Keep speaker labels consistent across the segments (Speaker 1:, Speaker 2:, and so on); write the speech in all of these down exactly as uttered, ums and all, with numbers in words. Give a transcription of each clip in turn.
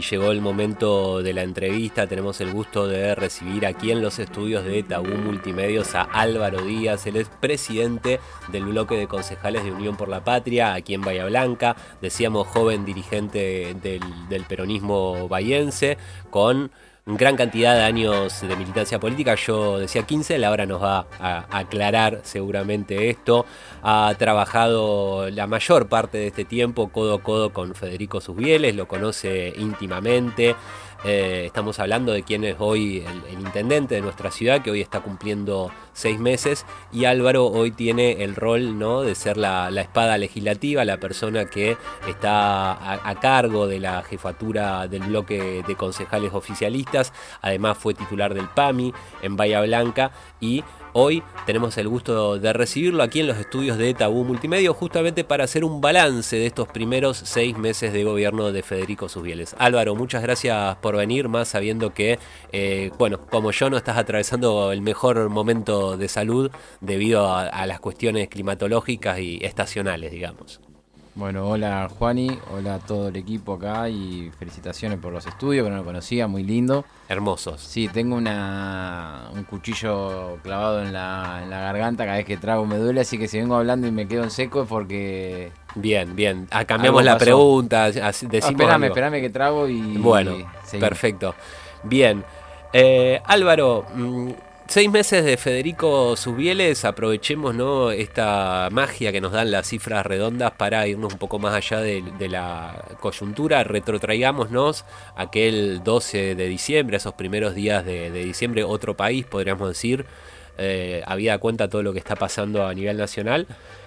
Speaker 1: Llegó el momento de la entrevista, tenemos el gusto de recibir aquí en los estudios de Tabú Multimedios a Álvaro Díaz, él es presidente del bloque de concejales de Unión por la Patria, aquí en Bahía Blanca, decíamos joven dirigente del, del peronismo bahiense, con gran cantidad de años de militancia política, yo decía quince, él ahora nos va a aclarar seguramente esto. Ha trabajado la mayor parte de este tiempo codo a codo con Federico Susbieles, lo conoce íntimamente. Eh, estamos hablando de quién es hoy el, el intendente de nuestra ciudad, que hoy está cumpliendo seis meses, y Álvaro hoy tiene el rol, ¿no?, de ser la, la espada legislativa, la persona que está a, a cargo de la jefatura del bloque de concejales oficialistas. Además fue titular del P A M I en Bahía Blanca, y hoy tenemos el gusto de recibirlo aquí en los estudios de Tabú Multimedios, justamente para hacer un balance de estos primeros seis meses de gobierno de Federico Susbieles. Álvaro, muchas gracias por venir, más sabiendo que, eh, bueno, como yo, no estás atravesando el mejor momento de salud debido a, a las cuestiones climatológicas y estacionales, digamos.
Speaker 2: Bueno, hola Juani, hola a todo el equipo acá y felicitaciones por los estudios, que no lo conocía, muy lindo.
Speaker 1: Hermosos.
Speaker 2: Sí, tengo una, un cuchillo clavado en la, en la garganta, cada vez que trago me duele, así que si vengo hablando y me quedo en seco es porque...
Speaker 1: Bien, bien, ah, cambiamos la pregunta, así, decimos
Speaker 2: no, espérame,
Speaker 1: algo.
Speaker 2: espérame que trago y...
Speaker 1: Bueno,
Speaker 2: y
Speaker 1: perfecto. Bien, eh, Álvaro... Mmm, Seis meses de Federico Susbieles, aprovechemos, ¿no?, esta magia que nos dan las cifras redondas para irnos un poco más allá de, de la coyuntura, retrotraigámonos aquel doce de diciembre, esos primeros días de, de diciembre, otro país, podríamos decir, eh, habida cuenta todo lo que está pasando a nivel nacional.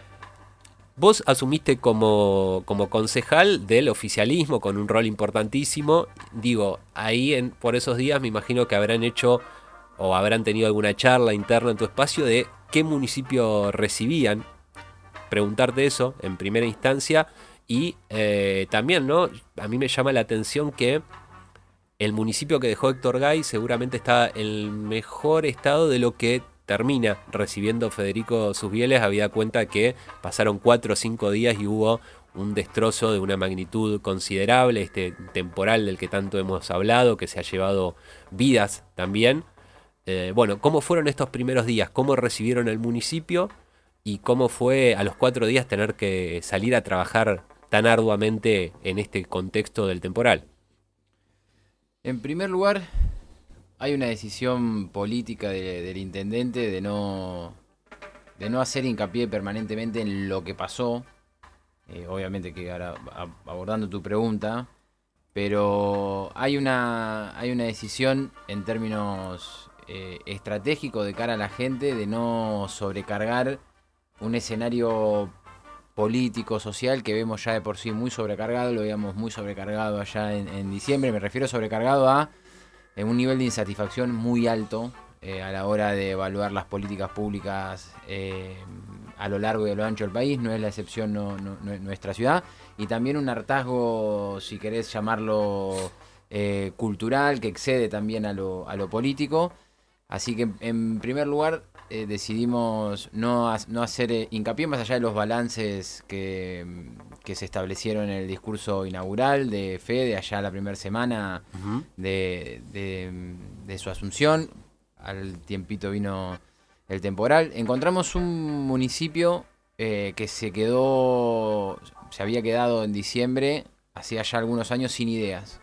Speaker 1: Vos asumiste como, como concejal del oficialismo con un rol importantísimo, digo, ahí en, por esos días me imagino que habrán hecho... o habrán tenido alguna charla interna en tu espacio de qué municipio recibían, preguntarte eso en primera instancia, y eh, también, ¿no?, a mí me llama la atención que el municipio que dejó Héctor Gay seguramente está en el mejor estado de lo que termina recibiendo Federico Susbieles, habida cuenta que pasaron cuatro o cinco días y hubo un destrozo de una magnitud considerable, este temporal del que tanto hemos hablado, que se ha llevado vidas también. Eh, bueno, ¿cómo fueron estos primeros días? ¿Cómo recibieron el municipio? ¿Y cómo fue a los cuatro días tener que salir a trabajar tan arduamente en este contexto del temporal?
Speaker 2: En primer lugar, hay una decisión política de, del intendente de no, de no hacer hincapié permanentemente en lo que pasó. Eh, obviamente que ahora abordando tu pregunta, pero hay una, hay una decisión en términos... Eh, estratégico de cara a la gente de no sobrecargar un escenario político, social que vemos ya de por sí muy sobrecargado, lo veíamos muy sobrecargado allá en, en diciembre, me refiero sobrecargado a eh, un nivel de insatisfacción muy alto eh, a la hora de evaluar las políticas públicas eh, a lo largo y a lo ancho del país, no es la excepción no, no, no, nuestra ciudad, y también un hartazgo, si querés llamarlo eh, cultural, que excede también a lo, a lo político. Así que, en primer lugar, eh, decidimos no, ha, no hacer eh, hincapié más allá de los balances que, que se establecieron en el discurso inaugural de Fede allá la primera semana uh-huh. de, de, de su asunción. Al tiempito vino el temporal. Encontramos un municipio eh, que se quedó, se había quedado en diciembre, hacía ya algunos años, sin ideas.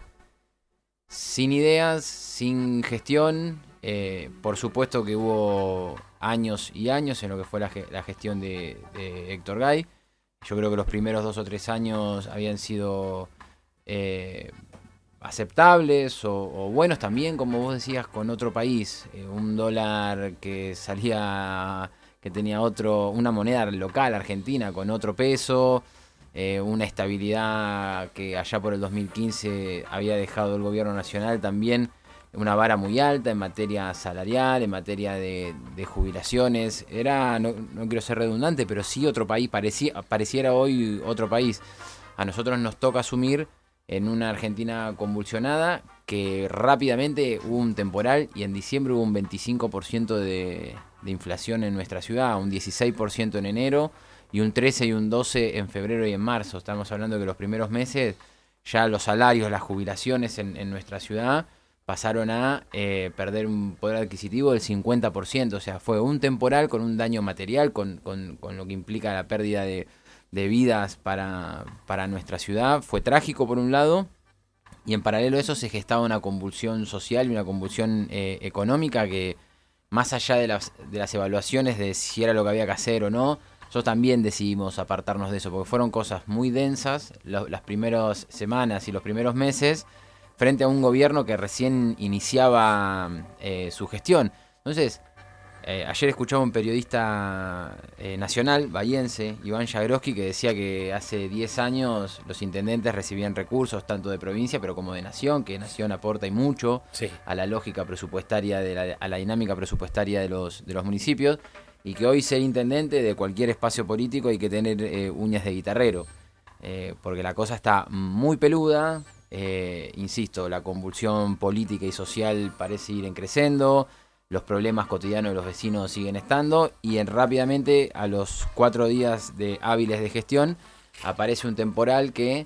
Speaker 2: Sin ideas, sin gestión. Eh, por supuesto que hubo años y años en lo que fue la, ge- la gestión de, de Héctor Gay. Yo creo que los primeros dos o tres años habían sido eh, aceptables o, o buenos también, como vos decías, con otro país. Eh, un dólar que salía, que tenía otro, una moneda local argentina con otro peso. Eh, una estabilidad que allá por el dos mil quince había dejado el gobierno nacional también una vara muy alta en materia salarial, en materia de, de jubilaciones. Era, no, no quiero ser redundante, pero sí otro país, parecía, pareciera hoy otro país. A nosotros nos toca asumir en una Argentina convulsionada que rápidamente hubo un temporal y en diciembre hubo un veinticinco por ciento de, de inflación en nuestra ciudad, un dieciséis por ciento en enero y un trece y un doce en febrero y en marzo. Estamos hablando de que los primeros meses ya los salarios, las jubilaciones en, en nuestra ciudad pasaron a eh, perder un poder adquisitivo del cincuenta por ciento. O sea, fue un temporal con un daño material, con, con, con lo que implica la pérdida de, de vidas para, para nuestra ciudad. Fue trágico por un lado, y en paralelo a eso se gestaba una convulsión social y una convulsión eh, económica que, más allá de las, de las evaluaciones de si era lo que había que hacer o no, nosotros también decidimos apartarnos de eso, porque fueron cosas muy densas lo, las primeras semanas y los primeros meses, frente a un gobierno que recién iniciaba eh, su gestión. Entonces, eh, ayer escuchaba un periodista eh, nacional, bahiense, Iván Jagroski, que decía que hace diez años los intendentes recibían recursos tanto de provincia pero como de nación, que nación aporta y mucho sí. a la lógica presupuestaria, de la, a la dinámica presupuestaria de los, de los municipios, y que hoy ser intendente de cualquier espacio político hay que tener eh, uñas de guitarrero, eh, porque la cosa está muy peluda. Eh, insisto, la convulsión política y social parece ir en creciendo, los problemas cotidianos de los vecinos siguen estando, y en, rápidamente, a los cuatro días de hábiles de gestión, aparece un temporal que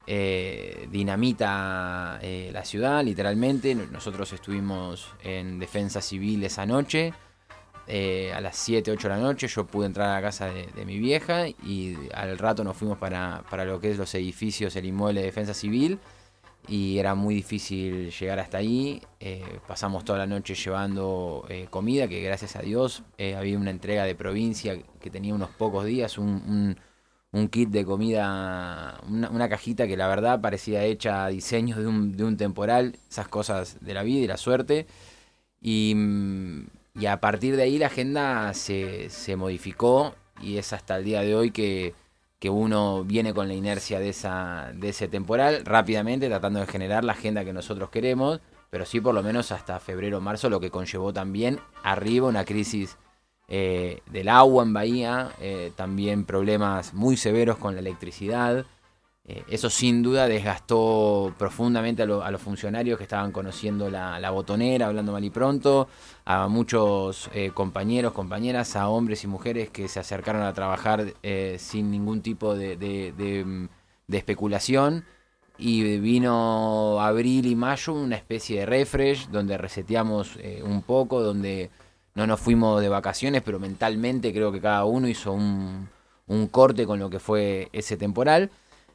Speaker 2: eh, dinamita eh, la ciudad, literalmente. Nosotros estuvimos en defensa civil esa noche, eh, a las siete, ocho de la noche, yo pude entrar a la casa de, de mi vieja, y al rato nos fuimos para, para lo que es los edificios, el inmueble de defensa civil, y era muy difícil llegar hasta ahí. Eh, pasamos toda la noche llevando eh, comida, que gracias a Dios eh, había una entrega de provincia que tenía unos pocos días, un, un, un kit de comida, una, una cajita que la verdad parecía hecha a diseños de un, de un temporal, esas cosas de la vida y la suerte. Y, y a partir de ahí la agenda se, se modificó, y es hasta el día de hoy que que uno viene con la inercia de esa de ese temporal, rápidamente tratando de generar la agenda que nosotros queremos, pero sí por lo menos hasta febrero o marzo, lo que conllevó también arriba una crisis eh, del agua en Bahía, eh, también problemas muy severos con la electricidad. Eh, eso sin duda desgastó profundamente a, lo, a los funcionarios que estaban conociendo la, la botonera, hablando mal y pronto, a muchos eh, compañeros, compañeras, a hombres y mujeres que se acercaron a trabajar eh, sin ningún tipo de, de, de, de especulación. Y vino abril y mayo una especie de refresh, donde reseteamos eh, un poco, donde no nos fuimos de vacaciones, pero mentalmente creo que cada uno hizo un, un corte con lo que fue ese temporal.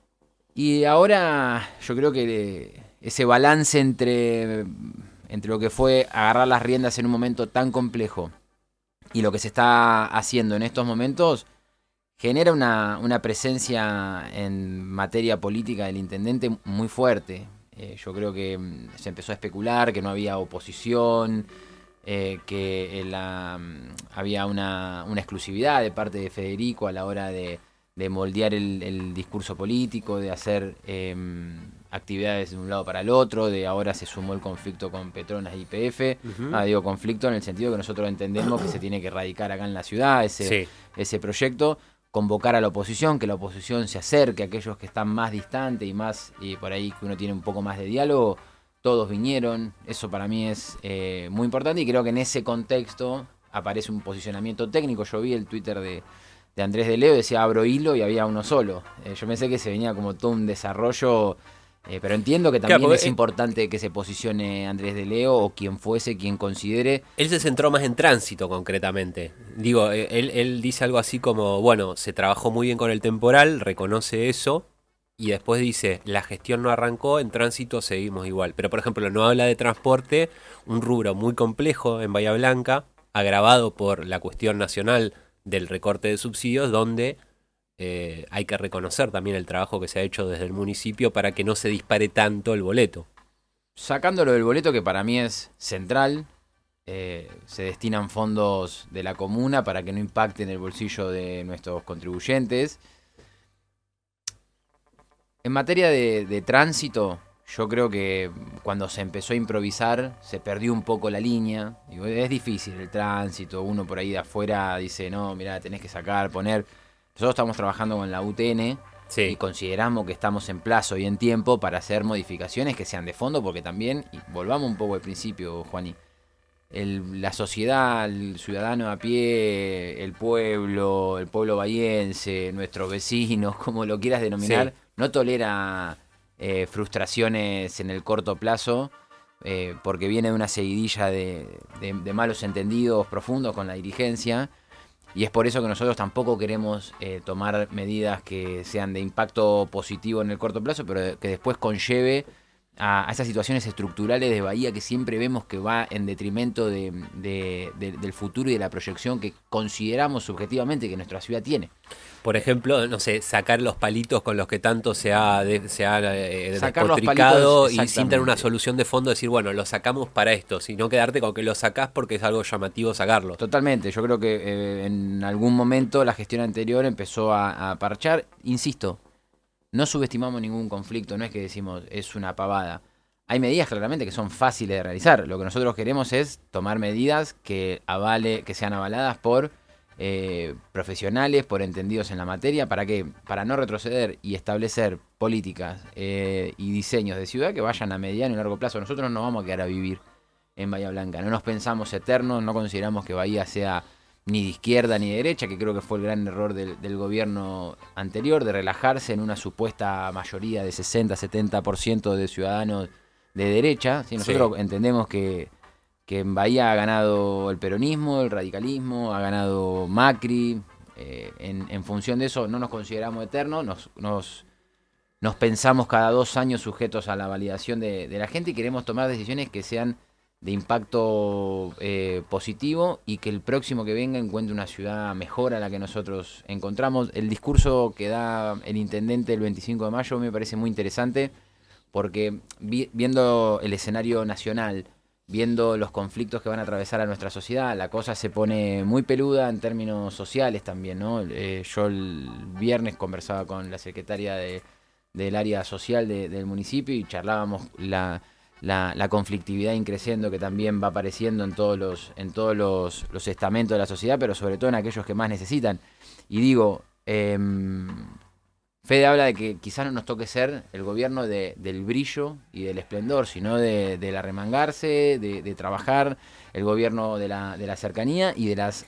Speaker 2: Y ahora yo creo que ese balance entre, entre lo que fue agarrar las riendas en un momento tan complejo y lo que se está haciendo en estos momentos genera una, una presencia en materia política del intendente muy fuerte. Eh, yo creo que se empezó a especular que no había oposición, eh, que la, había una, una exclusividad de parte de Federico a la hora de de moldear el, el discurso político, de hacer eh, actividades de un lado para el otro, de ahora se sumó el conflicto con Petronas y Y P F. Uh-huh. Ah, digo conflicto en el sentido que nosotros entendemos que se tiene que erradicar acá en la ciudad ese, sí. ese proyecto, convocar a la oposición, que la oposición se acerque a aquellos que están más distantes y más, y por ahí que uno tiene un poco más de diálogo. Todos vinieron, eso para mí es eh, muy importante, y creo que en ese contexto aparece un posicionamiento técnico. Yo vi el Twitter de de Andrés de Leo, decía abro hilo y había uno solo. Eh, yo pensé que se venía como todo un desarrollo, eh, pero entiendo que también claro, es eh, importante que se posicione Andrés de Leo o quien fuese, quien considere.
Speaker 1: Él se centró más en tránsito concretamente. Digo, él, él dice algo así como, bueno, se trabajó muy bien con el temporal, reconoce eso, y después dice, la gestión no arrancó, en tránsito seguimos igual. Pero por ejemplo, no habla de transporte, un rubro muy complejo en Bahía Blanca, agravado por la cuestión nacional del recorte de subsidios, donde eh, hay que reconocer también el trabajo que se ha hecho desde el municipio para que no se dispare tanto el boleto.
Speaker 2: Sacándolo del boleto, que para mí es central, eh, se destinan fondos de la comuna para que no impacten el bolsillo de nuestros contribuyentes. En materia de, de tránsito, yo creo que cuando se empezó a improvisar se perdió un poco la línea. Digo, es difícil el tránsito, uno por ahí de afuera dice, no, mirá, tenés que sacar, poner. Nosotros estamos trabajando con la U T N, sí, y consideramos que estamos en plazo y en tiempo para hacer modificaciones que sean de fondo, porque también, y volvamos un poco al principio, Juani, el, la sociedad, el ciudadano a pie, el pueblo, el pueblo bahiense, nuestros vecinos, como lo quieras denominar, sí, no tolera eh, frustraciones en el corto plazo, eh, porque viene de una seguidilla de, de, de malos entendidos profundos con la dirigencia. Y es por eso que nosotros tampoco queremos eh, tomar medidas que sean de impacto positivo en el corto plazo, pero que después conlleve a, a esas situaciones estructurales de Bahía que siempre vemos que va en detrimento de, de, de, del futuro y de la proyección que consideramos subjetivamente que nuestra ciudad tiene.
Speaker 1: Por ejemplo, no sé, sacar los palitos con los que tanto se ha, de, se ha eh,
Speaker 2: Sacar los
Speaker 1: despotricado
Speaker 2: palitos,
Speaker 1: y sin tener una solución de fondo, decir, bueno, lo sacamos para esto, sino quedarte con que lo sacás porque es algo llamativo sacarlo.
Speaker 2: Totalmente, yo creo que eh, en algún momento la gestión anterior empezó a, a parchar. Insisto, no subestimamos ningún conflicto, no es que decimos es una pavada. Hay medidas claramente que son fáciles de realizar. Lo que nosotros queremos es tomar medidas que avale, que sean avaladas por eh, profesionales, por entendidos en la materia. ¿Para qué? Para no retroceder y establecer políticas eh, y diseños de ciudad que vayan a mediano y largo plazo. Nosotros no nos vamos a quedar a vivir en Bahía Blanca. No nos pensamos eternos, no consideramos que Bahía sea ni de izquierda ni de derecha, que creo que fue el gran error del, del gobierno anterior, de relajarse en una supuesta mayoría de sesenta a setenta por ciento de ciudadanos de derecha. ¿Sí? Nosotros sí. entendemos que, que en Bahía ha ganado el peronismo, el radicalismo, ha ganado Macri. Eh, en, en función de eso no nos consideramos eternos, nos, nos, nos pensamos cada dos años sujetos a la validación de, de la gente y queremos tomar decisiones que sean de impacto eh, positivo y que el próximo que venga encuentre una ciudad mejor a la que nosotros encontramos. El discurso que da el intendente el veinticinco de mayo me parece muy interesante porque vi, viendo el escenario nacional, viendo los conflictos que van a atravesar a nuestra sociedad, la cosa se pone muy peluda en términos sociales también, ¿no? Eh, yo el viernes conversaba con la secretaria de, del área social de, del municipio y charlábamos la... La, la conflictividad increciendo que también va apareciendo en todos los en todos los, los estamentos de la sociedad, pero sobre todo en aquellos que más necesitan. Y digo, eh, Fede habla de que quizás no nos toque ser el gobierno de, del brillo y del esplendor, sino de, de la remangarse, de, de trabajar, el gobierno de la, de la cercanía y de las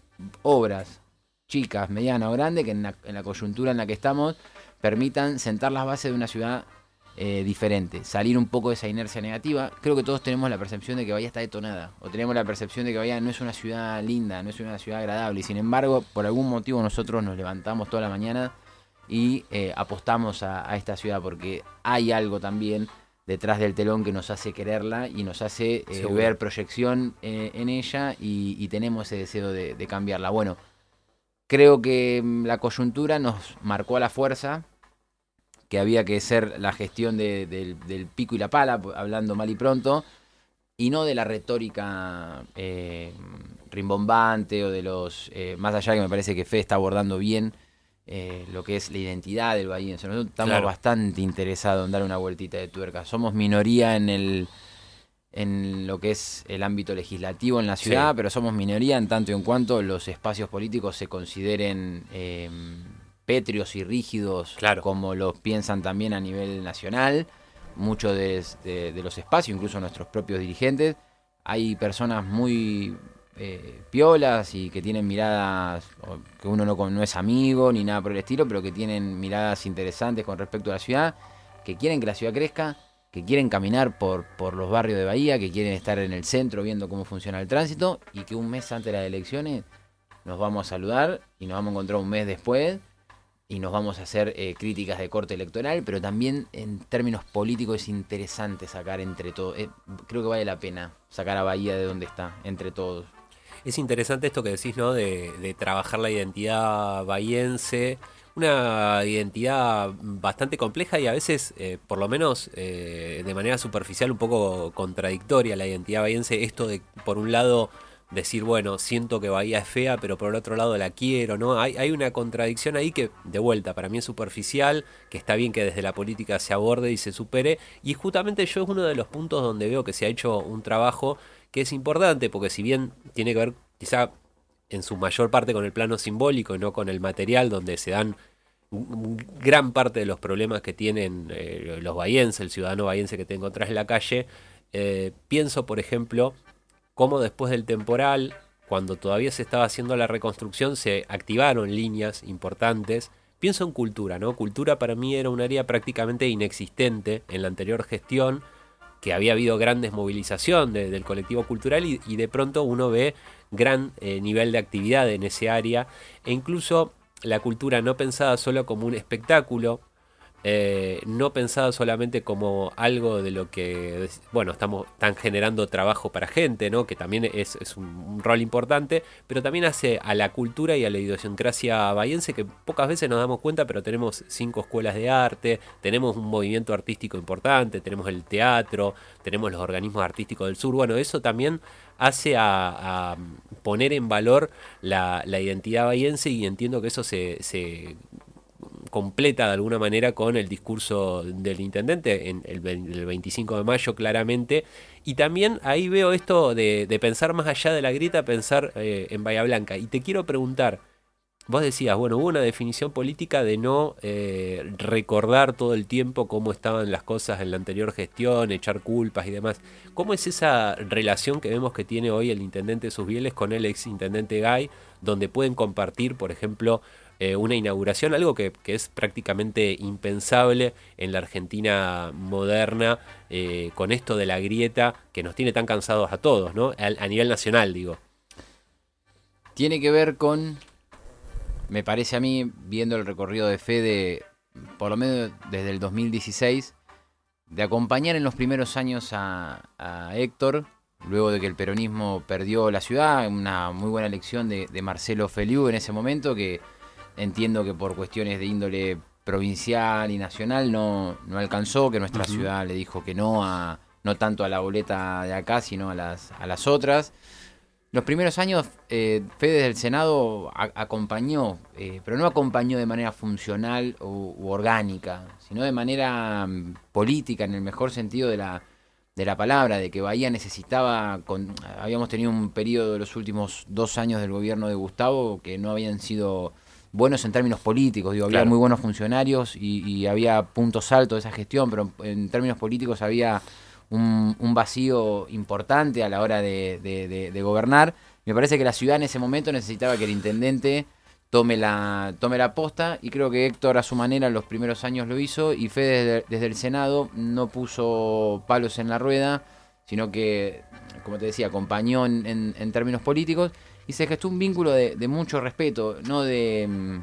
Speaker 2: obras chicas, medianas o grandes que en la, en la coyuntura en la que estamos permitan sentar las bases de una ciudad Eh, diferente, salir un poco de esa inercia negativa. Creo que todos tenemos la percepción de que Bahía está detonada, o tenemos la percepción de que Bahía no es una ciudad linda, no es una ciudad agradable, y sin embargo, por algún motivo nosotros nos levantamos toda la mañana y eh, apostamos a, a esta ciudad, porque hay algo también detrás del telón que nos hace quererla y nos hace eh, ver proyección eh, en ella y, y tenemos ese deseo de, de cambiarla. Bueno, creo que la coyuntura nos marcó a la fuerza que había que ser la gestión de, de, del pico y la pala, hablando mal y pronto, y no de la retórica eh, rimbombante o de los... Eh, más allá que me parece que Fede está abordando bien eh, lo que es la identidad del bahiense. Nosotros estamos claro. bastante interesados en dar una vueltita de tuerca. Somos minoría en el en lo que es el ámbito legislativo en la ciudad, sí. pero somos minoría en tanto y en cuanto los espacios políticos se consideren... Eh, pétreos y rígidos, claro. como los piensan también a nivel nacional, muchos de, de, de los espacios, incluso nuestros propios dirigentes. Hay personas muy eh, piolas y que tienen miradas, que uno no, no es amigo ni nada por el estilo, pero que tienen miradas interesantes con respecto a la ciudad, que quieren que la ciudad crezca, que quieren caminar por, por los barrios de Bahía, que quieren estar en el centro viendo cómo funciona el tránsito, y que un mes antes de las elecciones nos vamos a saludar y nos vamos a encontrar un mes después y nos vamos a hacer eh, críticas de corte electoral, pero también en términos políticos es interesante sacar entre todos. Eh, creo que vale la pena sacar a Bahía de donde está, entre todos.
Speaker 1: Es interesante esto que decís, ¿no? De, de trabajar la identidad bahiense, una identidad bastante compleja y a veces, eh, por lo menos eh, de manera superficial, un poco contradictoria la identidad bahiense. Esto de, por un lado, decir, bueno, siento que Bahía es fea, pero por el otro lado la quiero, ¿no? Hay, hay una contradicción ahí que, de vuelta, para mí es superficial, que está bien que desde la política se aborde y se supere, y justamente yo es uno de los puntos donde veo que se ha hecho un trabajo que es importante, porque si bien tiene que ver quizá en su mayor parte con el plano simbólico y no con el material, donde se dan gran parte de los problemas que tienen eh, los bahienses, el ciudadano bahiense que te encontrás en la calle, eh, pienso, por ejemplo, cómo después del temporal, cuando todavía se estaba haciendo la reconstrucción, se activaron líneas importantes Pienso en cultura, ¿no? Cultura para mí era un área prácticamente inexistente en la anterior gestión, que había habido grandes movilización de, del colectivo cultural y, y de pronto uno ve gran eh, nivel de actividad en ese área e incluso la cultura no pensada solo como un espectáculo, eh, no pensada solamente como algo de lo que, bueno, estamos están generando trabajo para gente, ¿no? Que también es, es un, un rol importante, pero también hace a la cultura y a la idiosincrasia bahiense que pocas veces nos damos cuenta, pero tenemos cinco escuelas de arte, tenemos un movimiento artístico importante, tenemos el teatro, tenemos los organismos artísticos del sur, bueno, eso también hace a, a poner en valor la, la identidad bahiense y entiendo que eso se, se completa de alguna manera con el discurso del intendente en el, el veinticinco de mayo claramente, y también ahí veo esto de, de pensar más allá de la grieta, pensar eh, en Bahía Blanca, y te quiero preguntar, vos decías, bueno, hubo una definición política de no eh, recordar todo el tiempo cómo estaban las cosas en la anterior gestión, echar culpas y demás. ¿Cómo es esa relación que vemos que tiene hoy el intendente Susbieles con el ex intendente Gay, donde pueden compartir, por ejemplo, eh, una inauguración, algo que, que es prácticamente impensable en la Argentina moderna, eh, con esto de la grieta que nos tiene tan cansados a todos, ¿no? A, a nivel nacional, digo.
Speaker 2: Tiene que ver con... Me parece a mí, viendo el recorrido de Fede, por lo menos desde el dos mil dieciséis, de acompañar en los primeros años a, a Héctor, luego de que el peronismo perdió la ciudad, una muy buena elección de, de Marcelo Feliú en ese momento, que entiendo que por cuestiones de índole provincial y nacional no, no alcanzó, que nuestra uh-huh. ciudad le dijo que no, a, no tanto a la boleta de acá, sino a las, a las otras. Los primeros años, eh, Fede desde el Senado a, acompañó, eh, pero no acompañó de manera funcional u, u orgánica, sino de manera um, política, en el mejor sentido de la, de la palabra, de que Bahía necesitaba, con, habíamos tenido un periodo de los últimos dos años del gobierno de Gustavo que no habían sido buenos en términos políticos, digo, había claro. muy buenos funcionarios y, y había puntos altos de esa gestión, pero en términos políticos había... Un, un vacío importante a la hora de, de, de, de gobernar. Me parece que la ciudad en ese momento necesitaba que el intendente tome la, tome la posta, y creo que Héctor a su manera en los primeros años lo hizo, y Fede desde, desde el Senado no puso palos en la rueda, sino que, como te decía, acompañó en, en, en términos políticos, y se gestó un vínculo de, de mucho respeto, no de...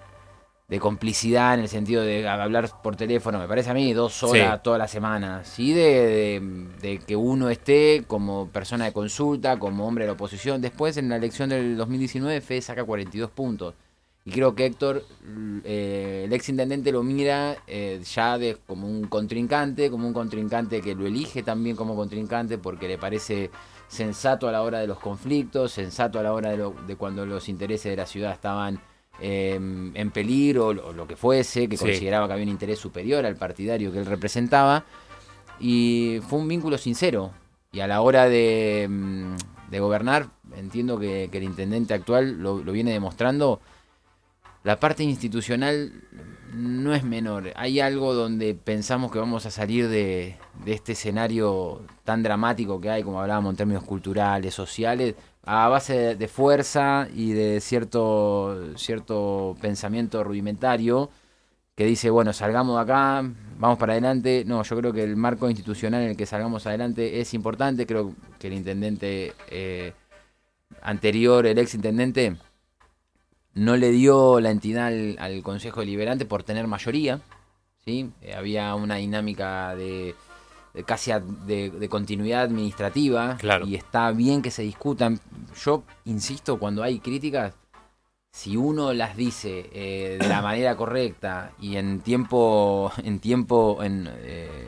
Speaker 2: de complicidad en el sentido de hablar por teléfono, me parece a mí, dos horas sí. toda la semana, sí, de, de, de que uno esté como persona de consulta, como hombre de la oposición. Después, en la elección del dos mil diecinueve, Fede saca cuarenta y dos puntos, y creo que Héctor, eh, el ex intendente, lo mira eh, ya de, como un contrincante, como un contrincante que lo elige también como contrincante, porque le parece sensato a la hora de los conflictos, sensato a la hora de, lo, de cuando los intereses de la ciudad estaban Eh, en peligro, o lo que fuese, que sí. consideraba que había un interés superior al partidario que él representaba, y fue un vínculo sincero, y a la hora de, de gobernar entiendo que, que el intendente actual lo, lo viene demostrando. La parte institucional no es menor, hay algo donde pensamos que vamos a salir de, de este escenario tan dramático que hay, como hablábamos en términos culturales, sociales, a base de, de fuerza y de cierto, cierto pensamiento rudimentario que dice, bueno, salgamos de acá, vamos para adelante. No, yo creo que el marco institucional en el que salgamos adelante es importante. Creo que el intendente eh, anterior, el ex intendente, no le dio la entidad al, al Consejo Deliberante por tener mayoría, ¿sí? Eh, había una dinámica de... casi de, de continuidad administrativa, claro. y está bien que se discutan. Yo insisto, cuando hay críticas, si uno las dice eh, de la manera correcta y en tiempo en tiempo en, eh,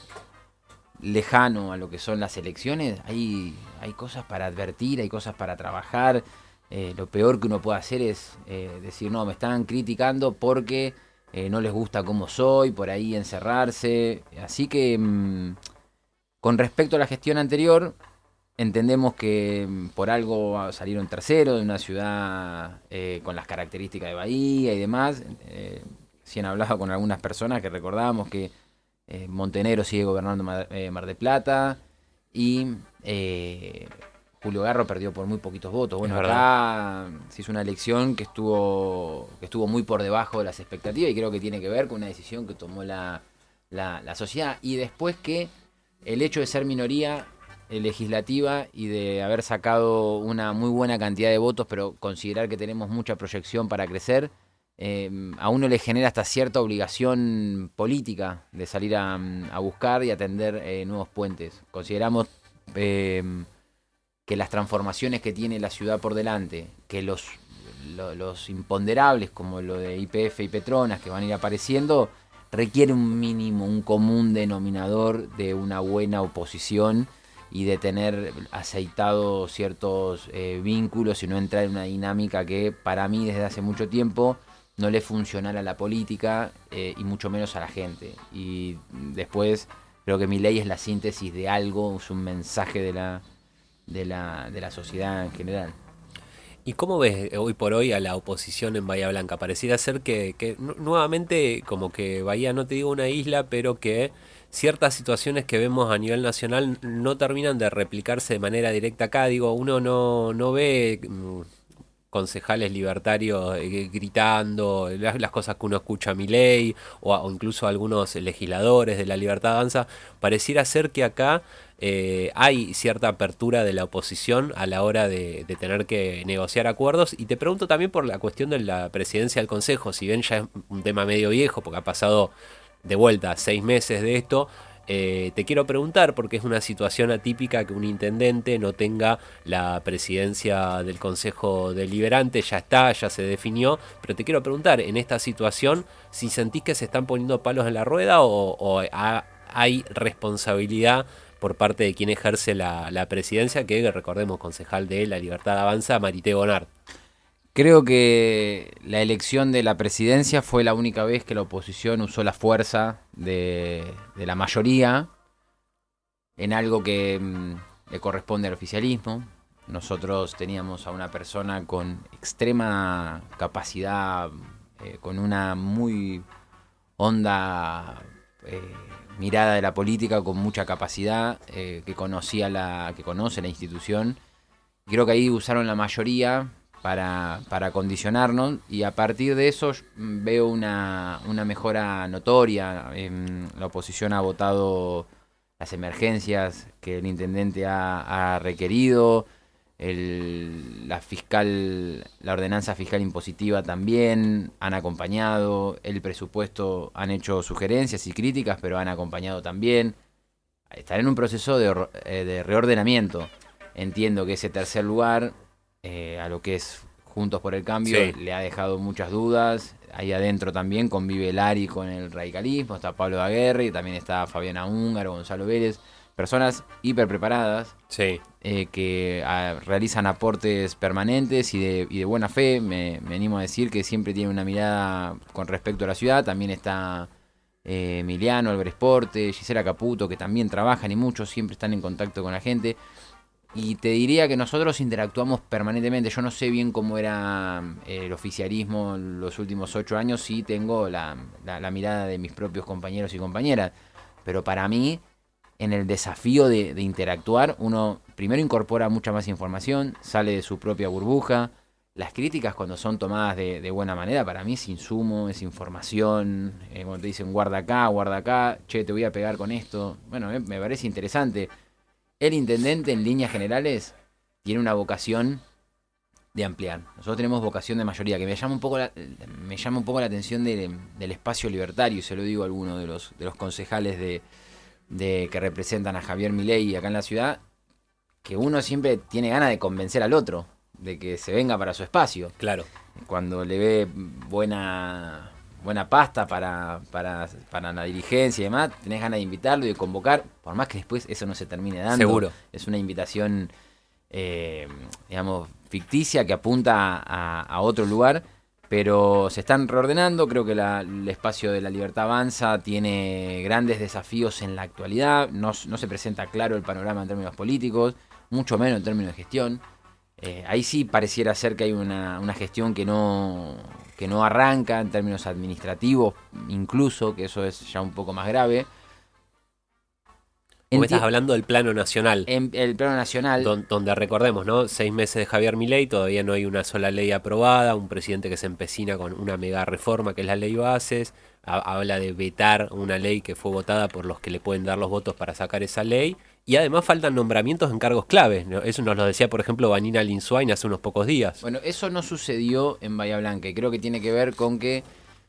Speaker 2: lejano a lo que son las elecciones, hay, hay cosas para advertir, hay cosas para trabajar. Eh, lo peor que uno puede hacer es eh, decir, no, me están criticando porque Eh, no les gusta cómo soy, por ahí encerrarse. Así que, mmm, con respecto a la gestión anterior, entendemos que mmm, por algo salieron terceros de una ciudad eh, con las características de Bahía y demás. Eh, sí han hablado con algunas personas que recordábamos que eh, Montenegro sigue gobernando Mar, eh, Mar del Plata, y eh, Julio Garro perdió por muy poquitos votos. Bueno, acá se hizo una elección que estuvo, que estuvo muy por debajo de las expectativas y creo que tiene que ver con una decisión que tomó la, la, la sociedad. Y después que el hecho de ser minoría legislativa y de haber sacado una muy buena cantidad de votos, pero considerar que tenemos mucha proyección para crecer, eh, a uno le genera hasta cierta obligación política de salir a, a buscar y atender eh, nuevos puentes. Consideramos eh, que las transformaciones que tiene la ciudad por delante, que los, lo, los imponderables como lo de Y P F y Petronas que van a ir apareciendo, requiere un mínimo, un común denominador de una buena oposición y de tener aceitados ciertos eh, vínculos y no entrar en una dinámica que para mí desde hace mucho tiempo no le funciona a la política eh, y mucho menos a la gente. Y después creo que Milei es la síntesis de algo, es un mensaje de la, de la, de la sociedad en general.
Speaker 1: ¿Y cómo ves hoy por hoy a la oposición en Bahía Blanca? Pareciera ser que, que nuevamente como que Bahía, no te digo una isla, pero que ciertas situaciones que vemos a nivel nacional no terminan de replicarse de manera directa acá. Digo, uno no, no ve mmm, concejales libertarios eh, gritando las, las cosas que uno escucha a Milei o, o incluso algunos legisladores de La Libertad Avanza. Pareciera ser que acá eh, hay cierta apertura de la oposición a la hora de, de tener que negociar acuerdos. Y te pregunto también por la cuestión de la presidencia del Consejo, si bien ya es un tema medio viejo porque ha pasado de vuelta seis meses de esto. Eh, te quiero preguntar, porque es una situación atípica que un intendente no tenga la presidencia del Consejo Deliberante, ya está, ya se definió, pero te quiero preguntar, en esta situación, si sentís que se están poniendo palos en la rueda o, o ha, hay responsabilidad por parte de quien ejerce la, la presidencia, que recordemos, concejal de La Libertad Avanza, Marité Bonard.
Speaker 2: Creo que la elección de la presidencia fue la única vez que la oposición usó la fuerza de, de la mayoría en algo que mmm, le corresponde al oficialismo. Nosotros teníamos a una persona con extrema capacidad, eh, con una muy honda eh, mirada de la política, con mucha capacidad, eh, que conocía la, que conoce la institución. Creo que ahí usaron la mayoría para, para condicionarnos y a partir de eso veo una, una mejora notoria. Eh, la oposición ha votado las emergencias que el intendente ha, ha requerido, el, la fiscal, la ordenanza fiscal impositiva también han acompañado, el presupuesto han hecho sugerencias y críticas, pero han acompañado también. Están en un proceso de, de reordenamiento. Entiendo que ese tercer lugar, eh, a lo que es Juntos por el Cambio, sí, le ha dejado muchas dudas. Ahí adentro también convive Lari con el radicalismo, está Pablo Daguerre, también está Fabiana Húngaro, Gonzalo Vélez, personas hiper preparadas,
Speaker 1: sí,
Speaker 2: eh, que a, realizan aportes permanentes y de, y de buena fe. Me, me animo a decir que siempre tienen una mirada con respecto a la ciudad. También está eh, Emiliano, Álvarez Porte, Gisela Caputo, que también trabajan y muchos siempre están en contacto con la gente. Y te diría que nosotros interactuamos permanentemente. Yo no sé bien cómo era el oficialismo los últimos ocho años. Sí tengo la, la, la mirada de mis propios compañeros y compañeras. Pero para mí, en el desafío de, de interactuar, uno primero incorpora mucha más información, sale de su propia burbuja. Las críticas, cuando son tomadas de, de buena manera, para mí es insumo, es información. Eh, cuando te dicen guarda acá, guarda acá, che, te voy a pegar con esto. Bueno, me, me parece interesante. El intendente, en líneas generales, tiene una vocación de ampliar. Nosotros tenemos vocación de mayoría, que me llama un poco la, me llama un poco la atención de, del espacio libertario, y se lo digo a algunos de los, de los concejales de, de que representan a Javier Milei acá en la ciudad, que uno siempre tiene ganas de convencer al otro, de que se venga para su espacio.
Speaker 1: Claro.
Speaker 2: Cuando le ve buena... buena pasta para, para, para la dirigencia y demás, tenés ganas de invitarlo y de convocar, por más que después eso no se termine dando.
Speaker 1: Seguro.
Speaker 2: Es una invitación, eh, digamos, ficticia que apunta a, a otro lugar, pero se están reordenando. Creo que la, el espacio de La Libertad Avanza tiene grandes desafíos en la actualidad. No, no se presenta claro el panorama en términos políticos, mucho menos en términos de gestión. Eh, ahí sí pareciera ser que hay una, una gestión que no, que no arranca en términos administrativos, incluso, que eso es ya un poco más grave.
Speaker 1: Me estás hablando del plano nacional.
Speaker 2: En el plano nacional.
Speaker 1: Don, donde recordemos, ¿no? Seis meses de Javier Milei, todavía no hay una sola ley aprobada, un presidente que se empecina con una mega reforma que es la ley Bases, ha, habla de vetar una ley que fue votada por los que le pueden dar los votos para sacar esa ley, y además faltan nombramientos en cargos claves, ¿no? Eso nos lo decía, por ejemplo, Vanina Linsuain hace unos pocos días.
Speaker 2: Bueno, eso no sucedió en Bahía Blanca, y creo que tiene que ver con que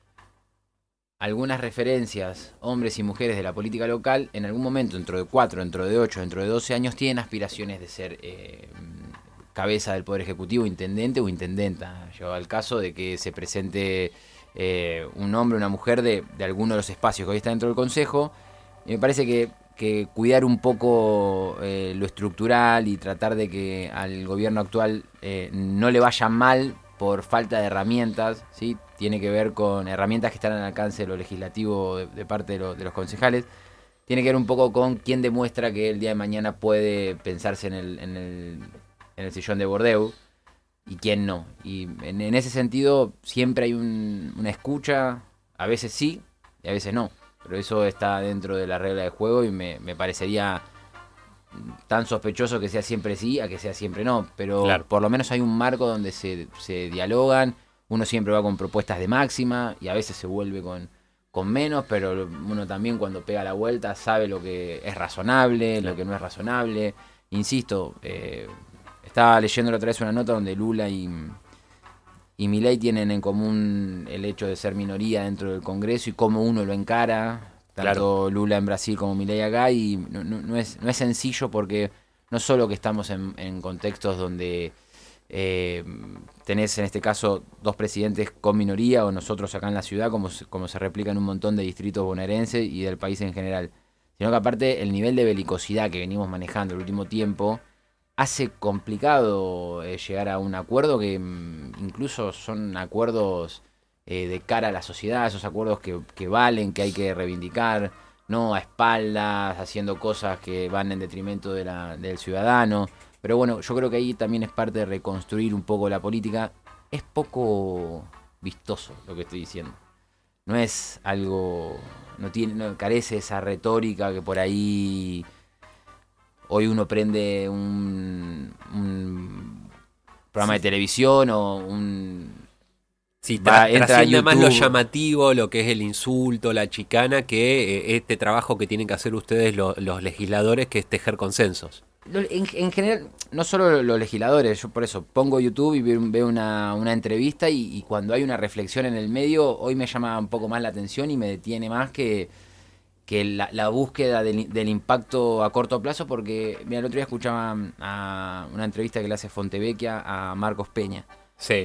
Speaker 2: algunas referencias, hombres y mujeres de la política local, en algún momento, dentro de cuatro, dentro de ocho, dentro de doce años, tienen aspiraciones de ser eh, cabeza del Poder Ejecutivo, intendente o intendenta. Lleva al caso de que se presente eh, un hombre o una mujer de, de alguno de los espacios que hoy está dentro del Consejo. Y me parece que, que cuidar un poco eh, lo estructural y tratar de que al gobierno actual eh, no le vaya mal por falta de herramientas, ¿sí? Tiene que ver con herramientas que están al alcance de lo legislativo de, de parte de, lo, de los concejales. Tiene que ver un poco con quién demuestra que el día de mañana puede pensarse en el, en el, en el sillón de Bordeu y quién no. Y en, en ese sentido siempre hay un, una escucha, a veces sí y a veces no. Pero eso está dentro de la regla del juego y me, me parecería tan sospechoso que sea siempre sí a que sea siempre no, pero claro, por lo menos hay un marco donde se, se dialogan, uno siempre va con propuestas de máxima y a veces se vuelve con, con menos, pero uno también cuando pega la vuelta sabe lo que es razonable, claro, lo que no es razonable. Insisto, eh, estaba leyendo la otra vez una nota donde Lula y, y Milei tienen en común el hecho de ser minoría dentro del Congreso y cómo uno lo encara. Tanto claro, Lula en Brasil como Milei acá, y no, no, no, es, no es sencillo porque no solo que estamos en, en contextos donde eh, tenés en este caso dos presidentes con minoría o nosotros acá en la ciudad, como, como se replica en un montón de distritos bonaerenses y del país en general, sino que aparte el nivel de belicosidad que venimos manejando el último tiempo hace complicado eh, llegar a un acuerdo que mm, incluso son acuerdos Eh, de cara a la sociedad, esos acuerdos que, que valen, que hay que reivindicar, no a espaldas, haciendo cosas que van en detrimento de la, del ciudadano. Pero bueno, yo creo que ahí también es parte de reconstruir un poco la política. Es poco vistoso lo que estoy diciendo. No es algo, no tiene, no, carece esa retórica que por ahí hoy uno prende un, un programa sí. de televisión o un...
Speaker 1: Sí, tra Va, trasciende más lo llamativo, lo que es el insulto, la chicana, que eh, este trabajo que tienen que hacer ustedes lo, los legisladores, que es tejer consensos.
Speaker 2: En, en general, no solo los legisladores, yo por eso pongo YouTube y veo una, una entrevista y, y cuando hay una reflexión en el medio, hoy me llama un poco más la atención y me detiene más que, que la, la búsqueda del, del impacto a corto plazo, porque mira, el otro día escuchaba a una entrevista que le hace Fontevecchia a Marcos Peña.
Speaker 1: Sí.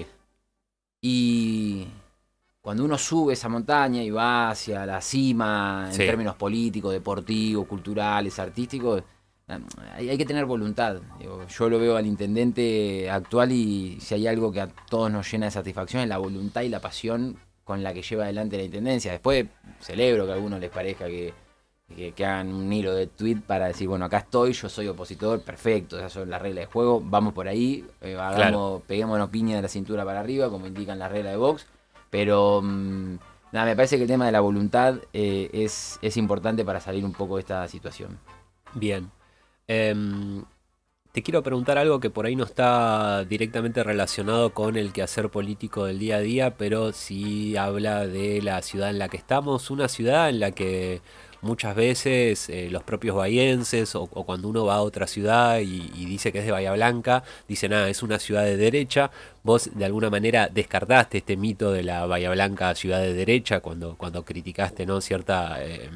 Speaker 2: Y cuando uno sube esa montaña y va hacia la cima en sí. términos políticos, deportivos, culturales, artísticos, hay, hay que tener voluntad. Yo lo veo al intendente actual y si hay algo que a todos nos llena de satisfacción es la voluntad y la pasión con la que lleva adelante la intendencia. Después celebro que a algunos les parezca que, que, que hagan un hilo de tweet para decir, bueno, acá estoy, yo soy opositor, perfecto, esas son las reglas de juego, vamos por ahí, eh, hagamos, claro. peguémonos piña de la cintura para arriba, como indican las reglas de box, pero mmm, nada, me parece que el tema de la voluntad eh, es, es importante para salir un poco de esta situación.
Speaker 1: Bien. Eh, te quiero preguntar algo que por ahí no está directamente relacionado con el quehacer político del día a día, pero sí habla de la ciudad en la que estamos, una ciudad en la que muchas veces eh, los propios bahienses o, o cuando uno va a otra ciudad y, y dice que es de Bahía Blanca, dicen, ah, es una ciudad de derecha. Vos de alguna manera descartaste este mito de la Bahía Blanca ciudad de derecha cuando, cuando criticaste, ¿no?, cierta... Eh,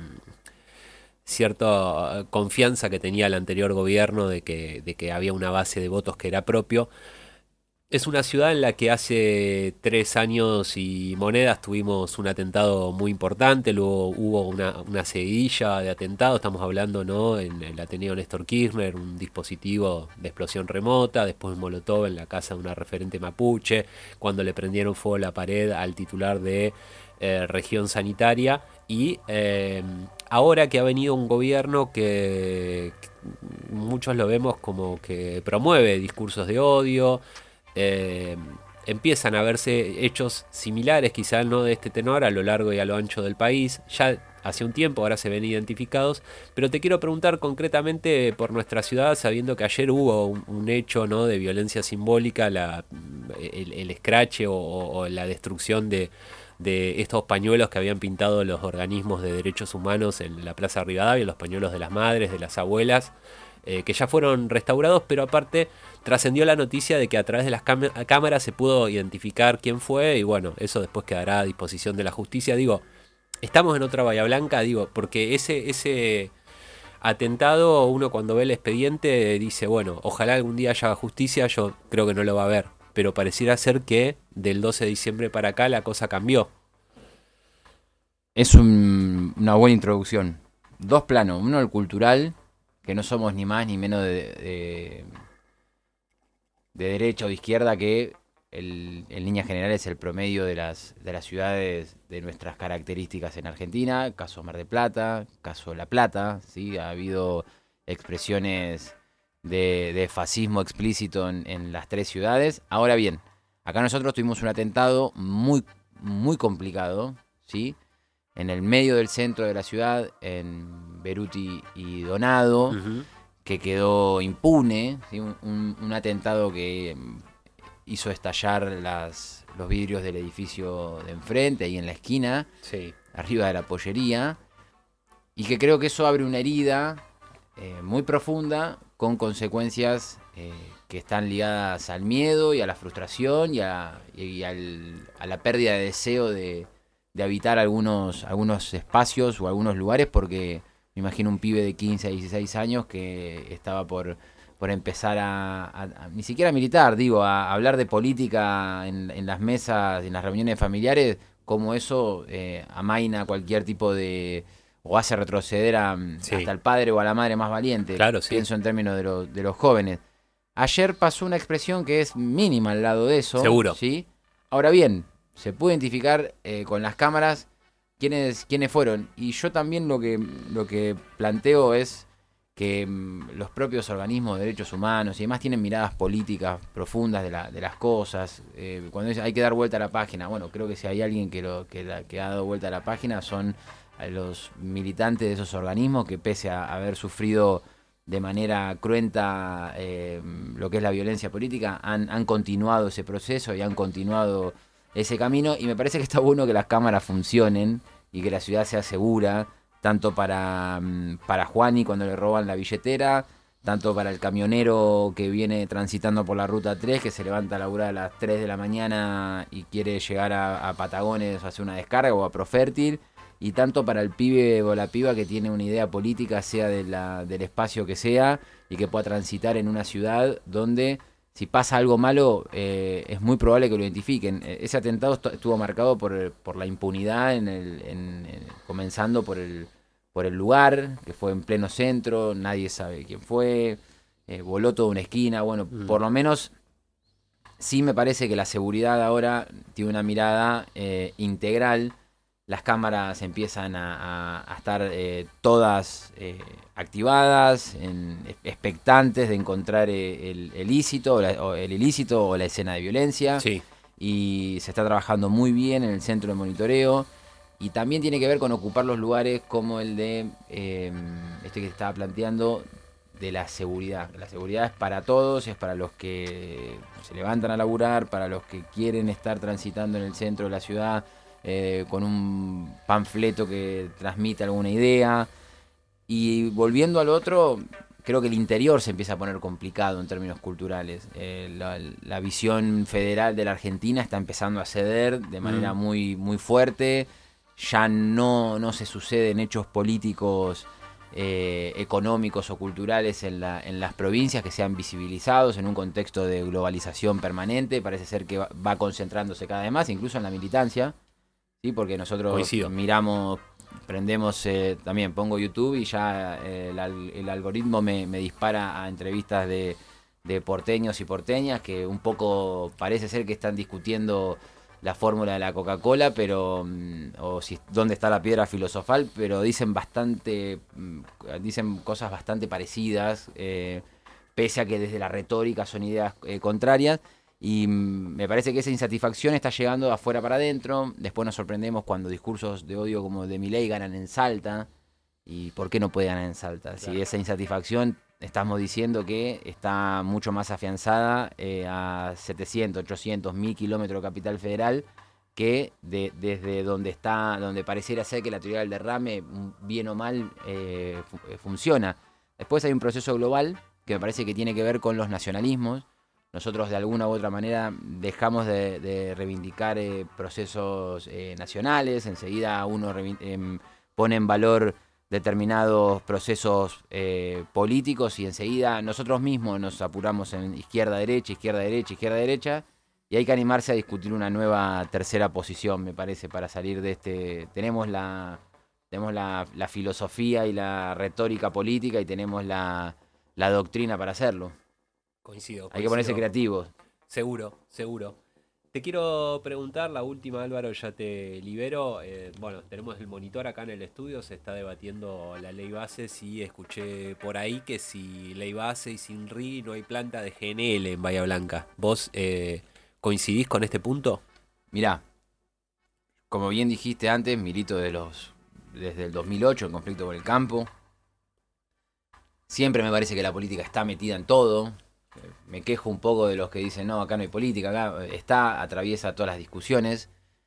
Speaker 1: cierta confianza que tenía el anterior gobierno de que, de que había una base de votos que era propio. Es una ciudad en la que hace tres años y monedas tuvimos un atentado muy importante, luego hubo una, una seguidilla de atentados, estamos hablando, ¿no?, en el Ateneo Néstor Kirchner, un dispositivo de explosión remota, después Molotov en la casa de una referente mapuche, cuando le prendieron fuego a la pared al titular de eh, región sanitaria, y eh, ahora que ha venido un gobierno que, que muchos lo vemos como que promueve discursos de odio, eh, empiezan a verse hechos similares, quizás no de este tenor, a lo largo y a lo ancho del país. Ya hace un tiempo, ahora se ven identificados, pero te quiero preguntar concretamente por nuestra ciudad, sabiendo que ayer hubo un, un hecho, ¿no?, de violencia simbólica, la, el, el escrache o, o la destrucción de, de estos pañuelos que habían pintado los organismos de derechos humanos en la Plaza Rivadavia, los pañuelos de las madres, de las abuelas, eh, que ya fueron restaurados, pero aparte trascendió la noticia de que a través de las cam- cámaras se pudo identificar quién fue, y bueno, eso después quedará a disposición de la justicia. Digo, estamos en otra Bahía Blanca, digo, porque ese, ese atentado, uno cuando ve el expediente dice, bueno, ojalá algún día haya justicia, yo creo que no lo va a haber, pero pareciera ser que del doce de diciembre para acá la cosa cambió.
Speaker 2: Es un, una buena introducción. Dos planos, uno el cultural, que no somos ni más ni menos de, de, de derecha o de izquierda, que el, en líneas generales el promedio de las, de las ciudades de nuestras características en Argentina, caso Mar del Plata, caso La Plata, ¿sí? Ha habido expresiones de, de fascismo explícito en, en las tres ciudades. Ahora bien, acá nosotros tuvimos un atentado muy, muy complicado, ¿sí?, en el medio del centro de la ciudad, en Beruti y Donado, uh-huh. que quedó impune, ¿sí? un, un, un atentado que hizo estallar las, los vidrios del edificio de enfrente, ahí en la esquina,
Speaker 1: sí.
Speaker 2: arriba de la pollería, y que creo que eso abre una herida eh, muy profunda, con consecuencias eh, que están ligadas al miedo y a la frustración y a, y al, a la pérdida de deseo de... de habitar algunos, algunos espacios o algunos lugares, porque me imagino un pibe de quince a dieciséis años que estaba por, por empezar a, a, a, ni siquiera a militar, digo, a, a hablar de política en, en las mesas, en las reuniones familiares, como eso eh, amaina cualquier tipo de, o hace retroceder a, sí. hasta el padre o a la madre más valiente,
Speaker 1: claro, sí.
Speaker 2: pienso en términos de, lo, de los jóvenes. Ayer pasó una expresión que es mínima al lado de eso.
Speaker 1: Seguro.
Speaker 2: ¿Sí? Ahora bien, se puede identificar eh, con las cámaras quiénes, quiénes fueron. Y yo también lo que, lo que planteo es que mmm, los propios organismos de derechos humanos y demás tienen miradas políticas profundas de, la, de las cosas. Eh, cuando dice, hay que dar vuelta a la página, bueno, creo que si hay alguien que, lo, que, la, que ha dado vuelta a la página son los militantes de esos organismos que, pese a haber sufrido de manera cruenta eh, lo que es la violencia política, han, han continuado ese proceso y han continuado ese camino, y me parece que está bueno que las cámaras funcionen y que la ciudad sea segura, tanto para, para Juani cuando le roban la billetera, tanto para el camionero que viene transitando por la ruta tres, que se levanta a laburar a las tres de la mañana y quiere llegar a, a Patagones a hacer una descarga, o a Profértil, y tanto para el pibe o la piba que tiene una idea política, sea de la, del espacio que sea, y que pueda transitar en una ciudad donde, si pasa algo malo, eh, es muy probable que lo identifiquen. Ese atentado estuvo marcado por, por la impunidad, en el, en, en, comenzando por el, por el lugar, que fue en pleno centro, nadie sabe quién fue, eh, voló toda una esquina. Bueno, mm. por lo menos sí me parece que la seguridad ahora tiene una mirada eh, integral. Las cámaras empiezan a, a, a estar eh, todas eh, activadas, en, expectantes de encontrar el, el ilícito, o, la, o el ilícito o la escena de violencia.
Speaker 1: Sí.
Speaker 2: Y se está trabajando muy bien en el centro de monitoreo. Y también tiene que ver con ocupar los lugares como el de eh, este que estaba planteando, de la seguridad. La seguridad es para todos, es para los que se levantan a laburar, para los que quieren estar transitando en el centro de la ciudad, Eh, con un panfleto que transmite alguna idea. Y volviendo al otro, creo que el interior se empieza a poner complicado en términos culturales. Eh, la, la visión federal de la Argentina está empezando a ceder de manera mm. muy, muy fuerte. Ya no, no se suceden hechos políticos, eh, económicos o culturales en, la, en las provincias que sean visibilizados en un contexto de globalización permanente. Parece ser que va, va concentrándose cada vez más, incluso en la militancia. Sí, porque nosotros Coincido. miramos, prendemos, eh, también pongo YouTube y ya eh, el, el algoritmo me, me dispara a entrevistas de, de porteños y porteñas que un poco parece ser que están discutiendo la fórmula de la Coca-Cola, pero o si dónde está la piedra filosofal, pero dicen bastante, dicen cosas bastante parecidas, eh, pese a que desde la retórica son ideas eh, contrarias. Y me parece que esa insatisfacción está llegando de afuera para adentro. Después nos sorprendemos cuando discursos de odio como el de Milei ganan en Salta. ¿Y por qué no puede ganar en Salta? Claro. Si esa insatisfacción estamos diciendo que está mucho más afianzada eh, a setecientos, ochocientos, mil kilómetros de Capital Federal que de, desde donde está, donde pareciera ser que la teoría del derrame, bien o mal, eh, fu- funciona. Después hay un proceso global que me parece que tiene que ver con los nacionalismos. Nosotros de alguna u otra manera dejamos de, de reivindicar eh, procesos eh, nacionales, enseguida uno revi- eh, pone en valor determinados procesos eh, políticos y enseguida nosotros mismos nos apuramos en izquierda-derecha, izquierda-derecha, izquierda-derecha y hay que animarse a discutir una nueva tercera posición, me parece, para salir de este... Tenemos la, tenemos la, la filosofía y la retórica política y tenemos la, la doctrina para hacerlo.
Speaker 1: Coincido, coincido.
Speaker 2: Hay que ponerse creativos.
Speaker 1: Seguro, seguro. Te quiero preguntar, la última, Álvaro, ya te libero. Eh, bueno, tenemos el monitor acá en el estudio, se está debatiendo la ley base. Sí, escuché por ahí que si ley base y sin R I no hay planta de G N L en Bahía Blanca. ¿Vos eh, coincidís con este punto?
Speaker 2: Mirá, como bien dijiste antes, milito de los, desde el dos mil ocho en conflicto por el campo. Siempre me parece que la política está metida en todo. Me quejo un poco de los que dicen, no, acá no hay política, acá está, atraviesa todas las discusiones.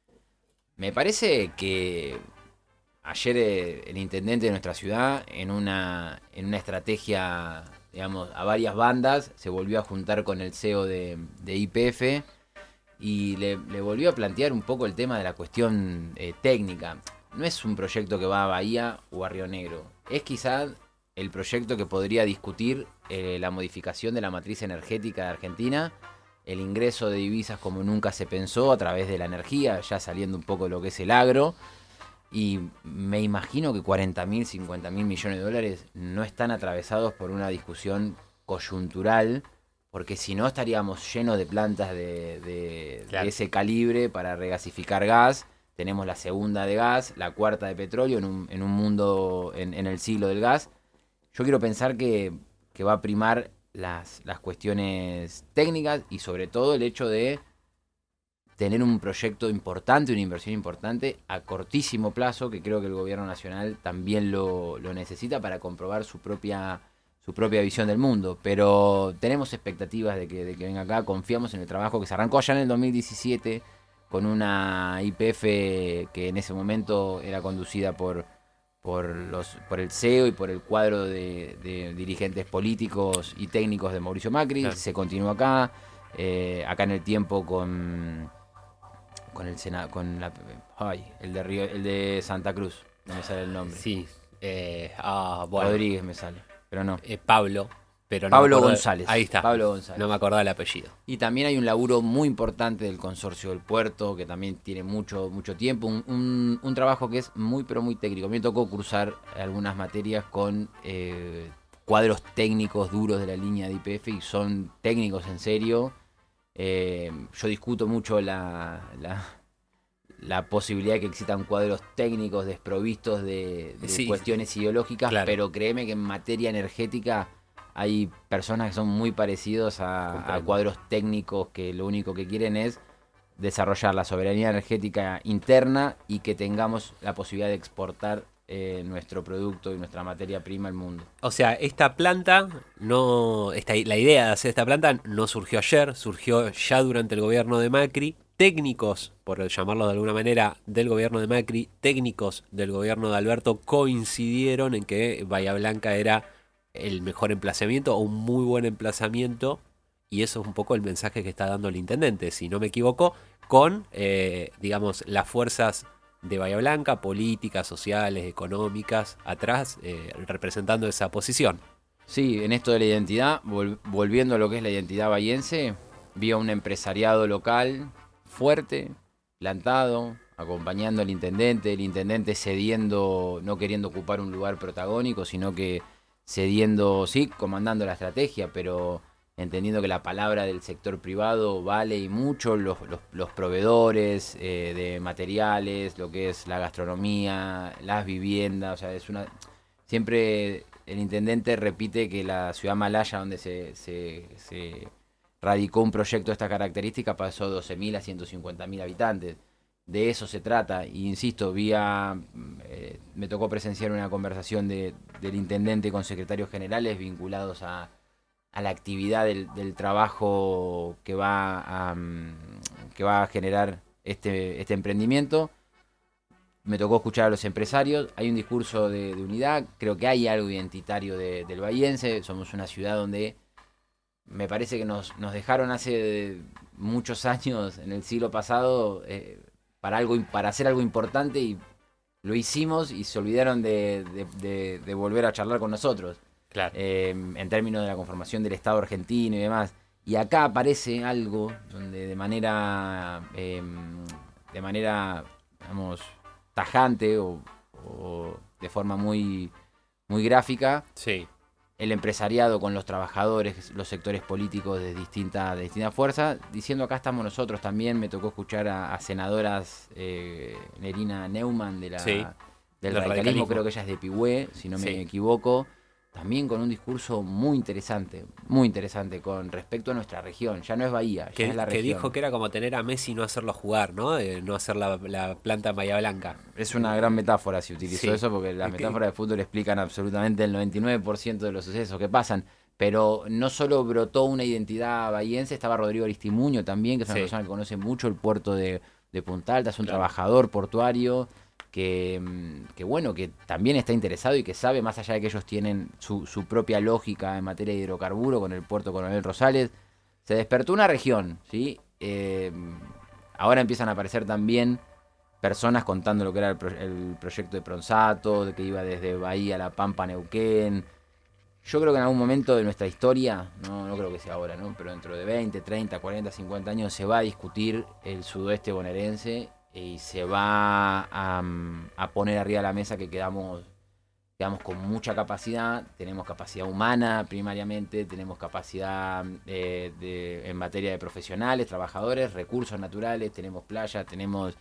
Speaker 2: Me parece que ayer eh, el intendente de nuestra ciudad, en una, en una estrategia, digamos, a varias bandas, se volvió a juntar con el C E O de, de Y P F y le, le volvió a plantear un poco el tema de la cuestión eh, técnica. No es un proyecto que va a Bahía o a Río Negro, es quizás el proyecto que podría discutir eh, la modificación de la matriz energética de Argentina, el ingreso de divisas como nunca se pensó a través de la energía, ya saliendo un poco de lo que es el agro, y me imagino que cuarenta mil, cincuenta mil millones de dólares no están atravesados por una discusión coyuntural, porque si no estaríamos llenos de plantas de, de, claro. de ese calibre para regasificar gas. Tenemos la segunda de gas, la cuarta de petróleo en un, en un mundo, en, en el siglo del gas. Yo quiero pensar que, que va a primar las, las cuestiones técnicas y sobre todo el hecho de tener un proyecto importante, una inversión importante a cortísimo plazo, que creo que el gobierno nacional también lo, lo necesita para comprobar su propia, su propia visión del mundo. Pero tenemos expectativas de que, de que venga acá, confiamos en el trabajo que se arrancó ya en el dos mil diecisiete con una Y P F que en ese momento era conducida por... Por, los, por el C E O y por el cuadro de, de dirigentes políticos y técnicos de Mauricio Macri. Claro. Se continúa acá, eh, acá en el tiempo con con el Senado, con la, ay, el de Río, el de Santa Cruz, no me sale el nombre.
Speaker 1: Sí, eh, ah, bueno.
Speaker 2: Rodríguez me sale, pero no.
Speaker 1: Eh, Pablo. Pero no
Speaker 2: Pablo González.
Speaker 1: Ahí está.
Speaker 2: Pablo González.
Speaker 1: No me acordaba el apellido.
Speaker 2: Y también hay un laburo muy importante del consorcio del puerto, que también tiene mucho, mucho tiempo. Un, un, un trabajo que es muy, pero muy técnico. A mí me tocó cursar algunas materias con eh, cuadros técnicos duros de la línea de Y P F y son técnicos en serio. Eh, yo discuto mucho la, la, la posibilidad de que existan cuadros técnicos desprovistos de, de sí, cuestiones ideológicas, claro. Pero créeme que en materia energética hay personas que son muy parecidos a, a cuadros técnicos que lo único que quieren es desarrollar la soberanía energética interna y que tengamos la posibilidad de exportar eh, nuestro producto y nuestra materia prima al mundo.
Speaker 1: O sea, esta planta, no, esta, la idea de hacer esta planta no surgió ayer, surgió ya durante el gobierno de Macri. Técnicos, por llamarlo de alguna manera, del gobierno de Macri, técnicos del gobierno de Alberto coincidieron en que Bahía Blanca era el mejor emplazamiento o un muy buen emplazamiento, y eso es un poco el mensaje que está dando el intendente, si no me equivoco, con, eh, digamos, las fuerzas de Bahía Blanca, políticas, sociales, económicas, atrás, eh, representando esa posición.
Speaker 2: Sí, en esto de la identidad, vol- volviendo a lo que es la identidad bahiense, vi a un empresariado local fuerte, plantado, acompañando al intendente, el intendente cediendo, no queriendo ocupar un lugar protagónico, sino que cediendo, sí, comandando la estrategia, pero entendiendo que la palabra del sector privado vale y mucho, los, los, los proveedores eh, de materiales, lo que es la gastronomía, las viviendas, o sea, es una... Siempre el intendente repite que la ciudad malaya donde se, se, se radicó un proyecto de esta característica, pasó de doce mil a ciento cincuenta mil habitantes. De eso se trata, y insisto, vía, eh, me tocó presenciar una conversación de, del intendente con secretarios generales vinculados a, a la actividad del, del trabajo que va a, que va a generar este, este emprendimiento. Me tocó escuchar a los empresarios, hay un discurso de, de unidad, creo que hay algo identitario de, del bahiense, somos una ciudad donde me parece que nos, nos dejaron hace muchos años, en el siglo pasado, eh, para, algo, para hacer algo importante, y lo hicimos y se olvidaron de, de, de, de volver a charlar con nosotros.
Speaker 1: Claro.
Speaker 2: Eh, en términos de la conformación del Estado argentino y demás. Y acá aparece algo donde de manera, eh, de manera, digamos, tajante o, o de forma muy, muy gráfica,
Speaker 1: sí.
Speaker 2: el empresariado con los trabajadores, los sectores políticos de distintas de distintas fuerzas, diciendo acá estamos nosotros también. Me tocó escuchar a, a senadoras, eh, Nerina Neumann de la,
Speaker 1: sí.
Speaker 2: del,
Speaker 1: del
Speaker 2: radicalismo,
Speaker 1: radicalismo,
Speaker 2: creo que ella es de Pigüé, si no me
Speaker 1: sí.
Speaker 2: equivoco, también con un discurso muy interesante, muy interesante con respecto a nuestra región. Ya no es Bahía, ya
Speaker 1: que,
Speaker 2: es la
Speaker 1: que
Speaker 2: región.
Speaker 1: dijo que era como tener a Messi y no hacerlo jugar, ¿no? Eh, no hacer la, la planta en Bahía Blanca.
Speaker 2: Es una gran metáfora si utilizó
Speaker 1: sí.
Speaker 2: eso, porque las metáforas de fútbol explican absolutamente el noventa y nueve por ciento de los sucesos que pasan. Pero no solo brotó una identidad bahiense, estaba Rodrigo Aristimuño también, que es una sí. persona que conoce mucho el puerto de, de Punta Alta, es un claro. trabajador portuario que, que, bueno, que también está interesado y que sabe, más allá de que ellos tienen su, su propia lógica en materia de hidrocarburo con el puerto Coronel Rosales. Se despertó una región, ¿sí? Eh, ahora empiezan a aparecer también personas contando lo que era el, pro, el proyecto de Pronsato, de que iba desde Bahía a La Pampa, Neuquén. Yo creo que en algún momento de nuestra historia, no, no creo que sea ahora, ¿no? Pero dentro de veinte, treinta, cuarenta, cincuenta años se va a discutir el sudoeste bonaerense y se va a, a poner arriba de la mesa que quedamos, quedamos con mucha capacidad. Tenemos capacidad humana primariamente, tenemos capacidad eh, de, en materia de profesionales, trabajadores, recursos naturales, tenemos playas, tenemos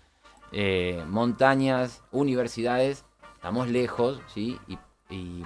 Speaker 2: eh, montañas, universidades. Estamos lejos, ¿sí? Y, y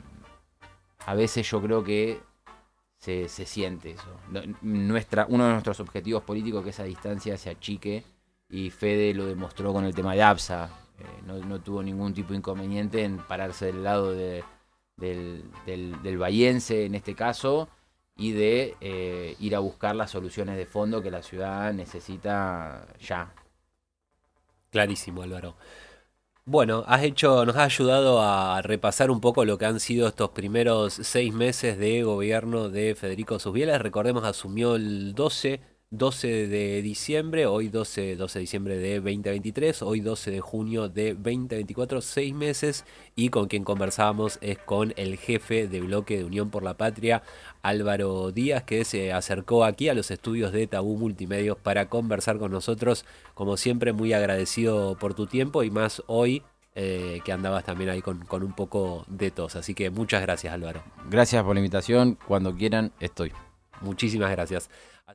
Speaker 2: a veces yo creo que se, se siente eso. Nuestra, uno de nuestros objetivos políticos es que esa distancia se achique, y Fede lo demostró con el tema de ABSA. Eh, no, no tuvo ningún tipo de inconveniente en pararse del lado de, del, del, del bahiense en este caso, y de eh, ir a buscar las soluciones de fondo que la ciudad necesita ya.
Speaker 1: Clarísimo, Álvaro. Bueno, has hecho, nos has ayudado a repasar un poco lo que han sido estos primeros seis meses de gobierno de Federico Susbieles. Recordemos, asumió el doce de diciembre, hoy doce, doce de diciembre de veinte veintitrés, hoy doce de junio de veinte veinticuatro, seis meses, y con quien conversábamos es con el jefe de bloque de Unión por la Patria, Álvaro Díaz, que se acercó aquí a los estudios de Tabú Multimedios para conversar con nosotros. Como siempre, muy agradecido por tu tiempo, y más hoy eh, que andabas también ahí con, con un poco de tos. Así que muchas gracias, Álvaro.
Speaker 2: Gracias por la invitación, cuando quieran estoy.
Speaker 1: Muchísimas gracias.